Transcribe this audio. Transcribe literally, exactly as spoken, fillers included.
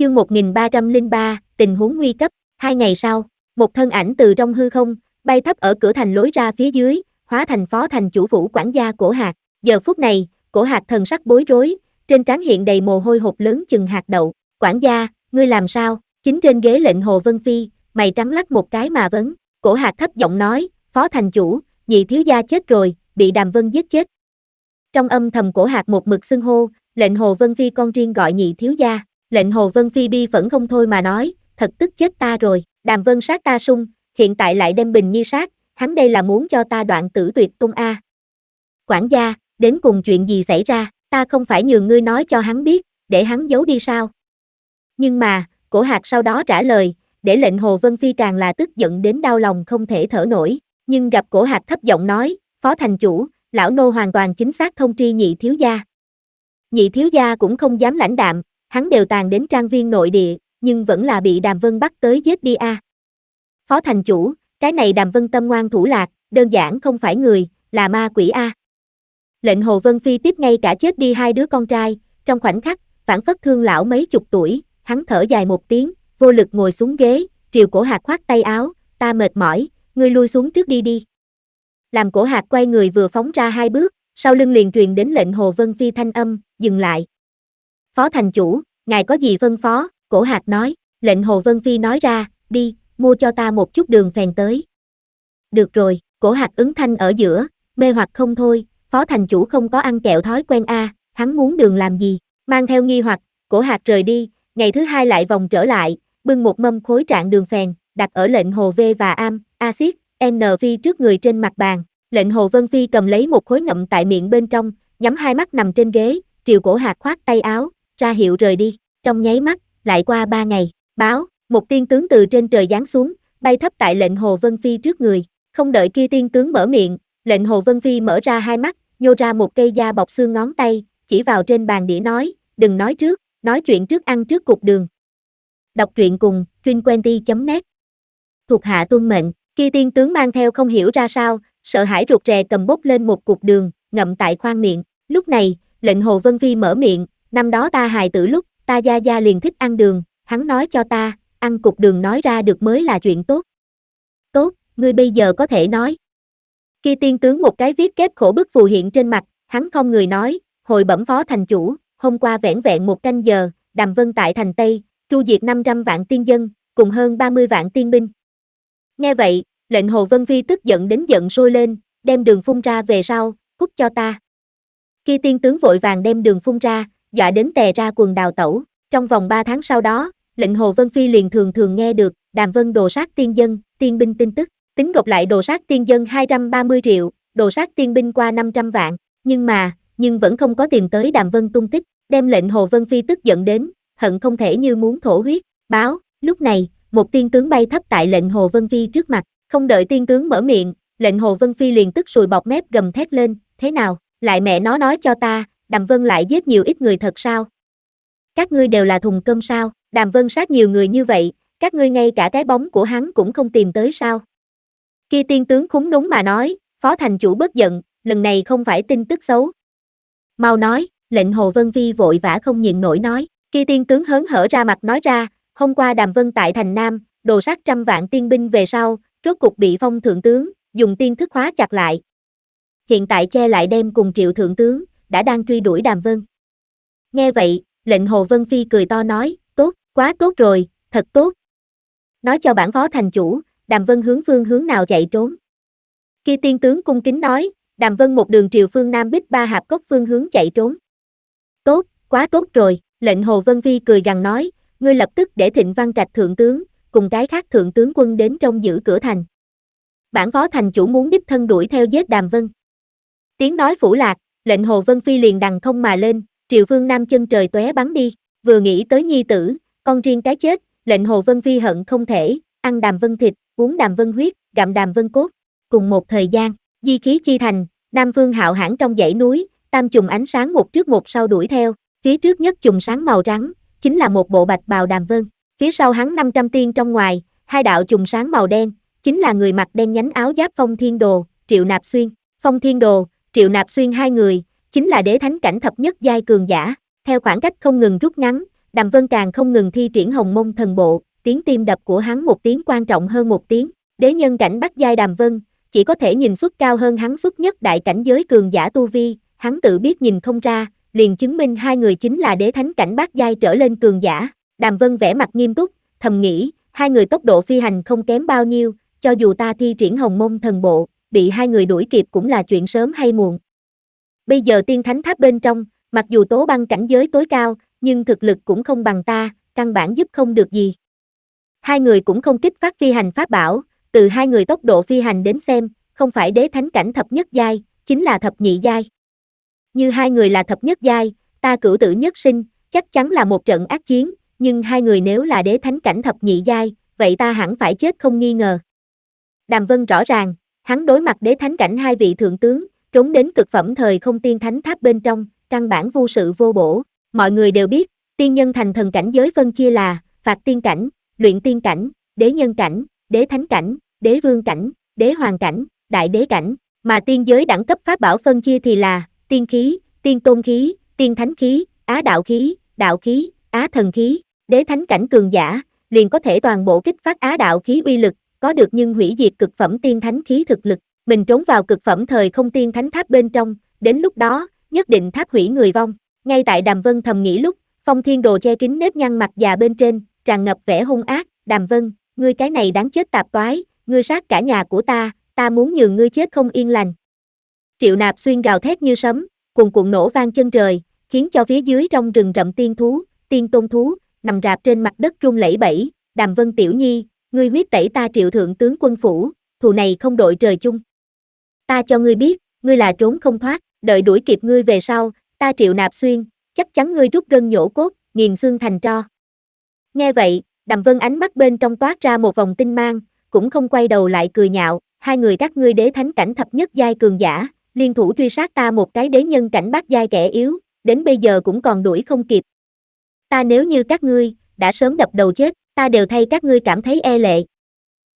Chương một nghìn ba trăm lẻ ba, tình huống nguy cấp. Hai ngày sau, một thân ảnh từ trong hư không, bay thấp ở cửa thành lối ra phía dưới, hóa thành phó thành chủ phủ quản gia Cổ Hạc. Giờ phút này, Cổ Hạc thần sắc bối rối, trên trán hiện đầy mồ hôi hột lớn chừng hạt đậu. Quản gia, ngươi làm sao? Chính trên ghế lệnh Hồ Vân Phi, mày trắng lắc một cái mà vấn. Cổ Hạc thấp giọng nói, phó thành chủ, nhị thiếu gia chết rồi, bị Đàm Vân giết chết. Trong âm thầm Cổ Hạc một mực xưng hô, lệnh Hồ Vân Phi con riêng gọi nhị thiếu gia. Lệnh Hồ Vân Phi bi phẫn không thôi mà nói, thật tức chết ta rồi, Đàm Vân sát ta sung, hiện tại lại đem Bình Nhi sát, hắn đây là muốn cho ta đoạn tử tuyệt tung a. Quản gia, đến cùng chuyện gì xảy ra, ta không phải nhường ngươi nói cho hắn biết, để hắn giấu đi sao? Nhưng mà, Cổ Hạc sau đó trả lời, để lệnh Hồ Vân Phi càng là tức giận đến đau lòng không thể thở nổi, nhưng gặp Cổ Hạc thấp giọng nói, phó thành chủ, lão nô hoàn toàn chính xác thông tri nhị thiếu gia. Nhị thiếu gia cũng không dám lãnh đạm, hắn đều tàn đến trang viên nội địa, nhưng vẫn là bị Đàm Vân bắt tới giết đi a. À. Phó thành chủ, cái này Đàm Vân tâm ngoan thủ lạc, đơn giản không phải người, là ma quỷ a. À. Lệnh Hồ Vân Phi tiếp ngay cả chết đi hai đứa con trai, trong khoảnh khắc, phản phất thương lão mấy chục tuổi, hắn thở dài một tiếng, vô lực ngồi xuống ghế, Triều Cổ Hạc khoát tay áo, ta mệt mỏi, ngươi lui xuống trước đi đi. Làm Cổ Hạc quay người vừa phóng ra hai bước, sau lưng liền truyền đến lệnh Hồ Vân Phi thanh âm, dừng lại. Phó thành chủ, ngài có gì phân phó? Cổ Hạc nói, lệnh Hồ Vân Phi nói ra, đi, mua cho ta một chút đường phèn tới. Được rồi, Cổ Hạc ứng thanh ở giữa, mê hoặc không thôi, phó thành chủ không có ăn kẹo thói quen a, à, hắn muốn đường làm gì? Mang theo nghi hoặc, Cổ Hạc rời đi, ngày thứ hai lại vòng trở lại, bưng một mâm khối trạng đường phèn, đặt ở lệnh Hồ V và Am, Axit, N Phi trước người trên mặt bàn. Lệnh Hồ Vân Phi cầm lấy một khối ngậm tại miệng bên trong, nhắm hai mắt nằm trên ghế, Triều Cổ Hạc khoát tay áo, ra hiệu rời đi. Trong nháy mắt, lại qua ba ngày, báo, một tiên tướng từ trên trời giáng xuống, bay thấp tại lệnh Hồ Vân Phi trước người. Không đợi kia tiên tướng mở miệng, lệnh Hồ Vân Phi mở ra hai mắt, nhô ra một cây da bọc xương ngón tay, chỉ vào trên bàn đĩa nói, đừng nói trước, nói chuyện trước ăn trước cục đường. Đọc truyện cùng, truyện chấm net. Thuộc hạ tuân mệnh, kia tiên tướng mang theo không hiểu ra sao, sợ hãi rụt rè cầm bốc lên một cục đường, ngậm tại khoang miệng. Lúc này, lệnh Hồ Vân Phi mở miệng, năm đó ta hài tử lúc, ta gia gia liền thích ăn đường, hắn nói cho ta, ăn cục đường nói ra được mới là chuyện tốt. Tốt, ngươi bây giờ có thể nói. Kia tiên tướng một cái viết kép khổ bức phù hiện trên mặt, hắn không người nói, hồi bẩm phó thành chủ, hôm qua vẻn vẹn một canh giờ, Đàm Vân tại thành Tây, tru diệt năm trăm vạn tiên dân, cùng hơn ba mươi vạn tiên binh. Nghe vậy, lệnh Hồ Vân Phi tức giận đến giận sôi lên, đem đường phun ra về sau, cút cho ta. Kia tiên tướng vội vàng đem đường phun ra, dọa đến tè ra quần đào tẩu. Trong vòng ba tháng sau đó, lệnh Hồ Vân Phi liền thường thường nghe được Đàm Vân đồ sát tiên dân, tiên binh tin tức. Tính gộp lại đồ sát tiên dân hai trăm ba mươi triệu, đồ sát tiên binh qua năm trăm vạn, nhưng mà, nhưng vẫn không có tìm tới Đàm Vân tung tích, đem lệnh Hồ Vân Phi tức giận đến, hận không thể như muốn thổ huyết. Báo, lúc này, một tiên tướng bay thấp tại lệnh Hồ Vân Phi trước mặt, không đợi tiên tướng mở miệng, lệnh Hồ Vân Phi liền tức sùi bọt mép gầm thét lên, thế nào, lại mẹ nó nói cho ta, Đàm Vân lại giết nhiều ít người thật sao? Các ngươi đều là thùng cơm sao? Đàm Vân sát nhiều người như vậy, các ngươi ngay cả cái bóng của hắn cũng không tìm tới sao? Kia tiên tướng khúng núng mà nói, phó thành chủ bớt giận, lần này không phải tin tức xấu. Mau nói, lệnh Hồ Vân Phi vội vã không nhịn nổi nói, kia tiên tướng hớn hở ra mặt nói ra, hôm qua Đàm Vân tại thành Nam, đồ sát trăm vạn tiên binh về sau, rốt cục bị Phong thượng tướng, dùng tiên thức khóa chặt lại. Hiện tại che lại đem cùng Triệu thượng tướng, đã đang truy đuổi Đàm Vân. Nghe vậy, lệnh Hồ Vân Phi cười to nói, tốt, quá tốt rồi, thật tốt. Nói cho bản phó thành chủ, Đàm Vân hướng phương hướng nào chạy trốn. Kia tiên tướng cung kính nói, Đàm Vân một đường triều phương Nam Bích Ba Hạp Cốc phương hướng chạy trốn. Tốt, quá tốt rồi, lệnh Hồ Vân Phi cười gằn nói, ngươi lập tức để Thịnh Văn Trạch thượng tướng, cùng cái khác thượng tướng quân đến trong giữ cửa thành. Bản phó thành chủ muốn đích thân đuổi theo giết Đàm Vân. Tiếng nói phủ lạc, lệnh Hồ Vân Phi liền đằng không mà lên, triều phương Nam chân trời tóe bắn đi, vừa nghĩ tới nhi tử, con riêng cái chết, lệnh Hồ Vân Phi hận không thể, ăn Đàm Vân thịt, uống Đàm Vân huyết, gặm Đàm Vân cốt. Cùng một thời gian, Di Khí Chi Thành, Nam Phương hạo hãn trong dãy núi, tam chùm ánh sáng một trước một sau đuổi theo, phía trước nhất chùm sáng màu trắng, chính là một bộ bạch bào Đàm Vân, phía sau hắn năm trăm tiên trong ngoài, hai đạo chùm sáng màu đen, chính là người mặc đen nhánh áo giáp Phong Thiên Đồ, Triệu Nạp Xuyên. Phong Thiên Đồ, Triệu Nạp Xuyên hai người, chính là đế thánh cảnh thập nhất giai cường giả, theo khoảng cách không ngừng rút ngắn, Đàm Vân càng không ngừng thi triển Hồng Mông Thần Bộ, tiếng tim đập của hắn một tiếng quan trọng hơn một tiếng. Đế nhân cảnh bát giai Đàm Vân, chỉ có thể nhìn xuất cao hơn hắn xuất nhất đại cảnh giới cường giả tu vi, hắn tự biết nhìn không ra, liền chứng minh hai người chính là đế thánh cảnh bát giai trở lên cường giả. Đàm Vân vẻ mặt nghiêm túc, thầm nghĩ, hai người tốc độ phi hành không kém bao nhiêu, cho dù ta thi triển Hồng Mông Thần Bộ, bị hai người đuổi kịp cũng là chuyện sớm hay muộn. Bây giờ tiên thánh tháp bên trong, mặc dù Tố Băng cảnh giới tối cao, nhưng thực lực cũng không bằng ta, căn bản giúp không được gì. Hai người cũng không kích phát phi hành pháp bảo, từ hai người tốc độ phi hành đến xem, không phải đế thánh cảnh thập nhất giai, chính là thập nhị giai. Như hai người là thập nhất giai, ta cửu tử nhất sinh, chắc chắn là một trận ác chiến, nhưng hai người nếu là đế thánh cảnh thập nhị giai, vậy ta hẳn phải chết không nghi ngờ. Đàm Vân rõ ràng, hắn đối mặt đế thánh cảnh hai vị thượng tướng, trốn đến cực phẩm thời không tiên thánh tháp bên trong, căn bản vô sự vô bổ. Mọi người đều biết, tiên nhân thành thần cảnh giới phân chia là phạt tiên cảnh, luyện tiên cảnh, đế nhân cảnh, đế thánh cảnh, đế vương cảnh, đế hoàng cảnh, đại đế cảnh, mà tiên giới đẳng cấp pháp bảo phân chia thì là tiên khí, tiên tôn khí, tiên thánh khí, á đạo khí, đạo khí, á thần khí. Đế thánh cảnh cường giả liền có thể toàn bộ kích phát á đạo khí uy lực, có được nhưng hủy diệt cực phẩm tiên thánh khí thực lực. Mình trốn vào cực phẩm thời không tiên thánh tháp bên trong, đến lúc đó, nhất định tháp hủy người vong. Ngay tại Đàm Vân thầm nghĩ lúc, Phong Thiên Đồ che kín nếp nhăn mặt già bên trên, tràn ngập vẻ hung ác. Đàm Vân, ngươi cái này đáng chết tạp toái, ngươi sát cả nhà của ta, ta muốn nhường ngươi chết không yên lành. Triệu Nạp Xuyên gào thét như sấm, cuồn cuộn nổ vang chân trời, khiến cho phía dưới trong rừng rậm tiên thú, tiên tôn thú, nằm rạp trên mặt đất run lẩy bẩy. Đàm Vân tiểu nhi, ngươi huyết tẩy ta Triệu thượng tướng quân phủ, thù này không đội trời chung. Ta cho ngươi biết, ngươi là trốn không thoát, đợi đuổi kịp ngươi về sau, ta Triệu Nạp Xuyên, chắc chắn ngươi rút gân nhổ cốt, nghiền xương thành tro. Nghe vậy, Đàm Vân ánh mắt bên trong toát ra một vòng tinh mang, cũng không quay đầu lại cười nhạo, hai người các ngươi đế thánh cảnh thập nhất giai cường giả, liên thủ truy sát ta một cái đế nhân cảnh bát giai kẻ yếu, đến bây giờ cũng còn đuổi không kịp. Ta nếu như các ngươi, đã sớm đập đầu chết, ta đều thay các ngươi cảm thấy e lệ.